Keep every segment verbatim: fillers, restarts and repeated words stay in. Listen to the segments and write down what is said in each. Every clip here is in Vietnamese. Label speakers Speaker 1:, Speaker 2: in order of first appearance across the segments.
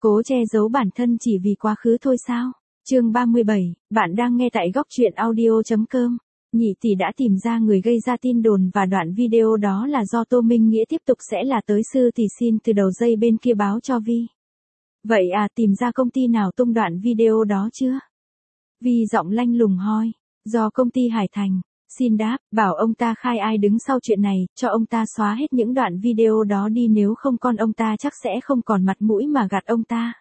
Speaker 1: Cố che giấu bản thân chỉ vì quá khứ thôi sao? Chương ba mươi bảy, bạn đang nghe tại góc truyện audio.com. Nhị tỷ đã tìm ra người gây ra tin đồn và đoạn video đó là do Tô Minh Nghĩa tiếp tục sẽ là tới sư thì xin từ đầu dây bên kia báo cho Vi. Vậy à, tìm ra công ty nào tung đoạn video đó chưa? Vi giọng lanh lùng hoi, do công ty Hải Thành. Xin đáp, bảo ông ta khai ai đứng sau chuyện này, cho ông ta xóa hết những đoạn video đó đi, nếu không con ông ta chắc sẽ không còn mặt mũi mà gạt ông ta.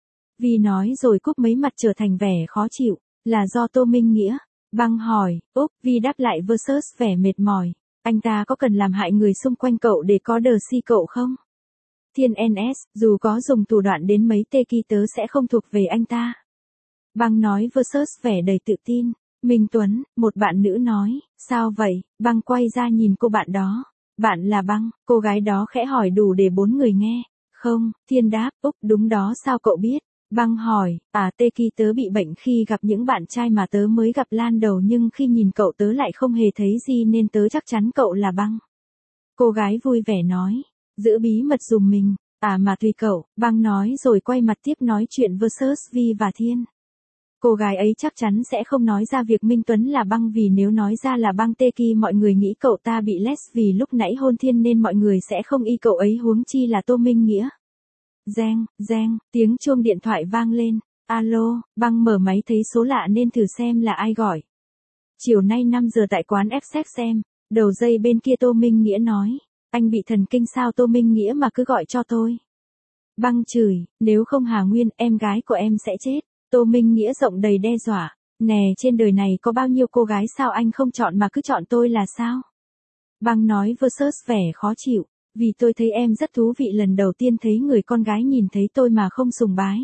Speaker 1: Vi nói rồi cúp mấy mặt trở thành vẻ khó chịu, là do Tô Minh Nghĩa. Băng hỏi, úp, Vi đáp lại versus vẻ mệt mỏi, anh ta có cần làm hại người xung quanh cậu để có đờ si cậu không? Thiên en ét, dù có dùng thủ đoạn đến mấy tê kỳ tớ sẽ không thuộc về anh ta. Băng nói versus vẻ đầy tự tin. Minh Tuấn, một bạn nữ nói, sao vậy? Băng quay ra nhìn cô bạn đó. Bạn là Băng, cô gái đó khẽ hỏi đủ để bốn người nghe. Không, Thiên đáp, úp, đúng đó, sao cậu biết? Băng hỏi, à tê kỳ tớ bị bệnh khi gặp những bạn trai mà tớ mới gặp lan đầu, nhưng khi nhìn cậu tớ lại không hề thấy gì nên tớ chắc chắn cậu là Băng. Cô gái vui vẻ nói, giữ bí mật dùm mình, à mà tùy cậu, Băng nói rồi quay mặt tiếp nói chuyện versus Vi và Thiên. Cô gái ấy chắc chắn sẽ không nói ra việc Minh Tuấn là Băng, vì nếu nói ra là Băng tê kỳ mọi người nghĩ cậu ta bị less vì lúc nãy hôn Thiên nên mọi người sẽ không y cậu ấy, huống chi là Tô Minh Nghĩa. Reng, reng, tiếng chuông điện thoại vang lên. Alo, Băng mở máy thấy số lạ nên thử xem là ai gọi. Chiều nay năm giờ tại quán ép xê em, đầu dây bên kia Tô Minh Nghĩa nói, anh bị thần kinh sao Tô Minh Nghĩa mà cứ gọi cho tôi. Băng chửi, nếu không Hà Nguyên, em gái của em sẽ chết. Tô Minh Nghĩa giọng đầy đe dọa, nè trên đời này có bao nhiêu cô gái sao anh không chọn mà cứ chọn tôi là sao? Băng nói versus vẻ khó chịu, vì tôi thấy em rất thú vị, lần đầu tiên thấy người con gái nhìn thấy tôi mà không sùng bái.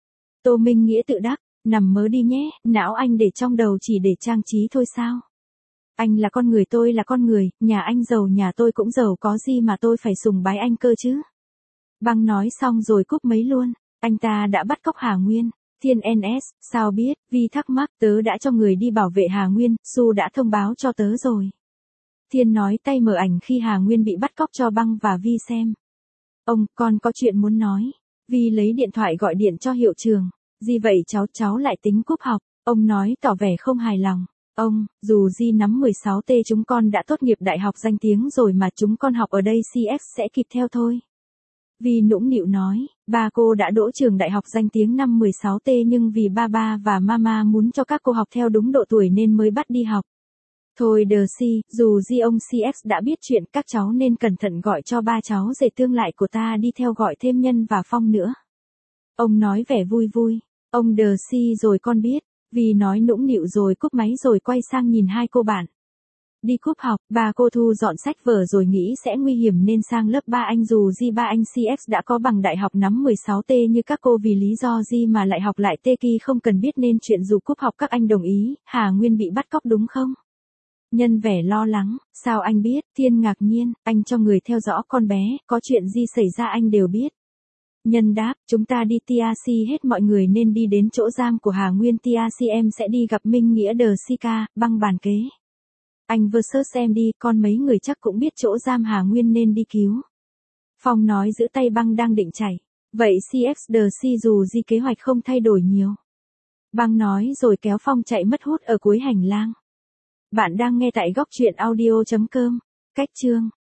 Speaker 1: Tô Minh Nghĩa tự đắc, nằm mơ đi nhé, não anh để trong đầu chỉ để trang trí thôi sao? Anh là con người, tôi là con người, nhà anh giàu nhà tôi cũng giàu, có gì mà tôi phải sùng bái anh cơ chứ? Băng nói xong rồi cúp máy luôn, anh ta đã bắt cóc Hà Nguyên. Thiên en ét, sao biết? Vi thắc mắc, tớ đã cho người đi bảo vệ Hà Nguyên, Su đã thông báo cho tớ rồi. Thiên nói tay mở ảnh khi Hà Nguyên bị bắt cóc cho Băng và Vi xem. Ông, con có chuyện muốn nói. Vi lấy điện thoại gọi điện cho hiệu trưởng. Gì vậy cháu, cháu lại tính cúp học. Ông nói tỏ vẻ không hài lòng. Ông, dù Di nắm mười sáu T chúng con đã tốt nghiệp đại học danh tiếng rồi mà chúng con học ở đây xê ép sẽ kịp theo thôi. Vi nũng nịu nói, ba cô đã đỗ trường đại học danh tiếng năm mười sáu T nhưng vì ba ba và mama muốn cho các cô học theo đúng độ tuổi nên mới bắt đi học. Thôi đờ si, dù Di ông xê ép đã biết chuyện, các cháu nên cẩn thận gọi cho ba cháu rể tương lại của ta đi theo, gọi thêm Nhân và Phong nữa. Ông nói vẻ vui vui, ông đờ si rồi con biết, Vi nói nũng nịu rồi cúp máy rồi quay sang nhìn hai cô bạn. Đi cúp học, ba cô thu dọn sách vở rồi nghĩ sẽ nguy hiểm nên sang lớp ba anh, dù Di ba anh xê ép đã có bằng đại học nắm mười sáu T như các cô, vì lý do Di mà lại học lại tê kỳ không cần biết nên chuyện dù cúp học các anh đồng ý. Hà Nguyên bị bắt cóc đúng không? Nhân vẻ lo lắng, sao anh biết? Thiên ngạc nhiên, anh cho người theo dõi con bé, có chuyện gì xảy ra anh đều biết. Nhân đáp, chúng ta đi tê a xê hết mọi người nên đi đến chỗ giam của Hà Nguyên, tê a xê em sẽ đi gặp Minh Nghĩa đờ si ca, Băng bàn kế. Anh versus em đi, con mấy người chắc cũng biết chỗ giam Hà Nguyên nên đi cứu. Phong nói giữ tay Băng đang định chạy. Vậy xê ép đờ si dù gì kế hoạch không thay đổi nhiều. Băng nói rồi kéo Phong chạy mất hút ở cuối hành lang. Bạn đang nghe tại góc truyện audio.com. Cách chương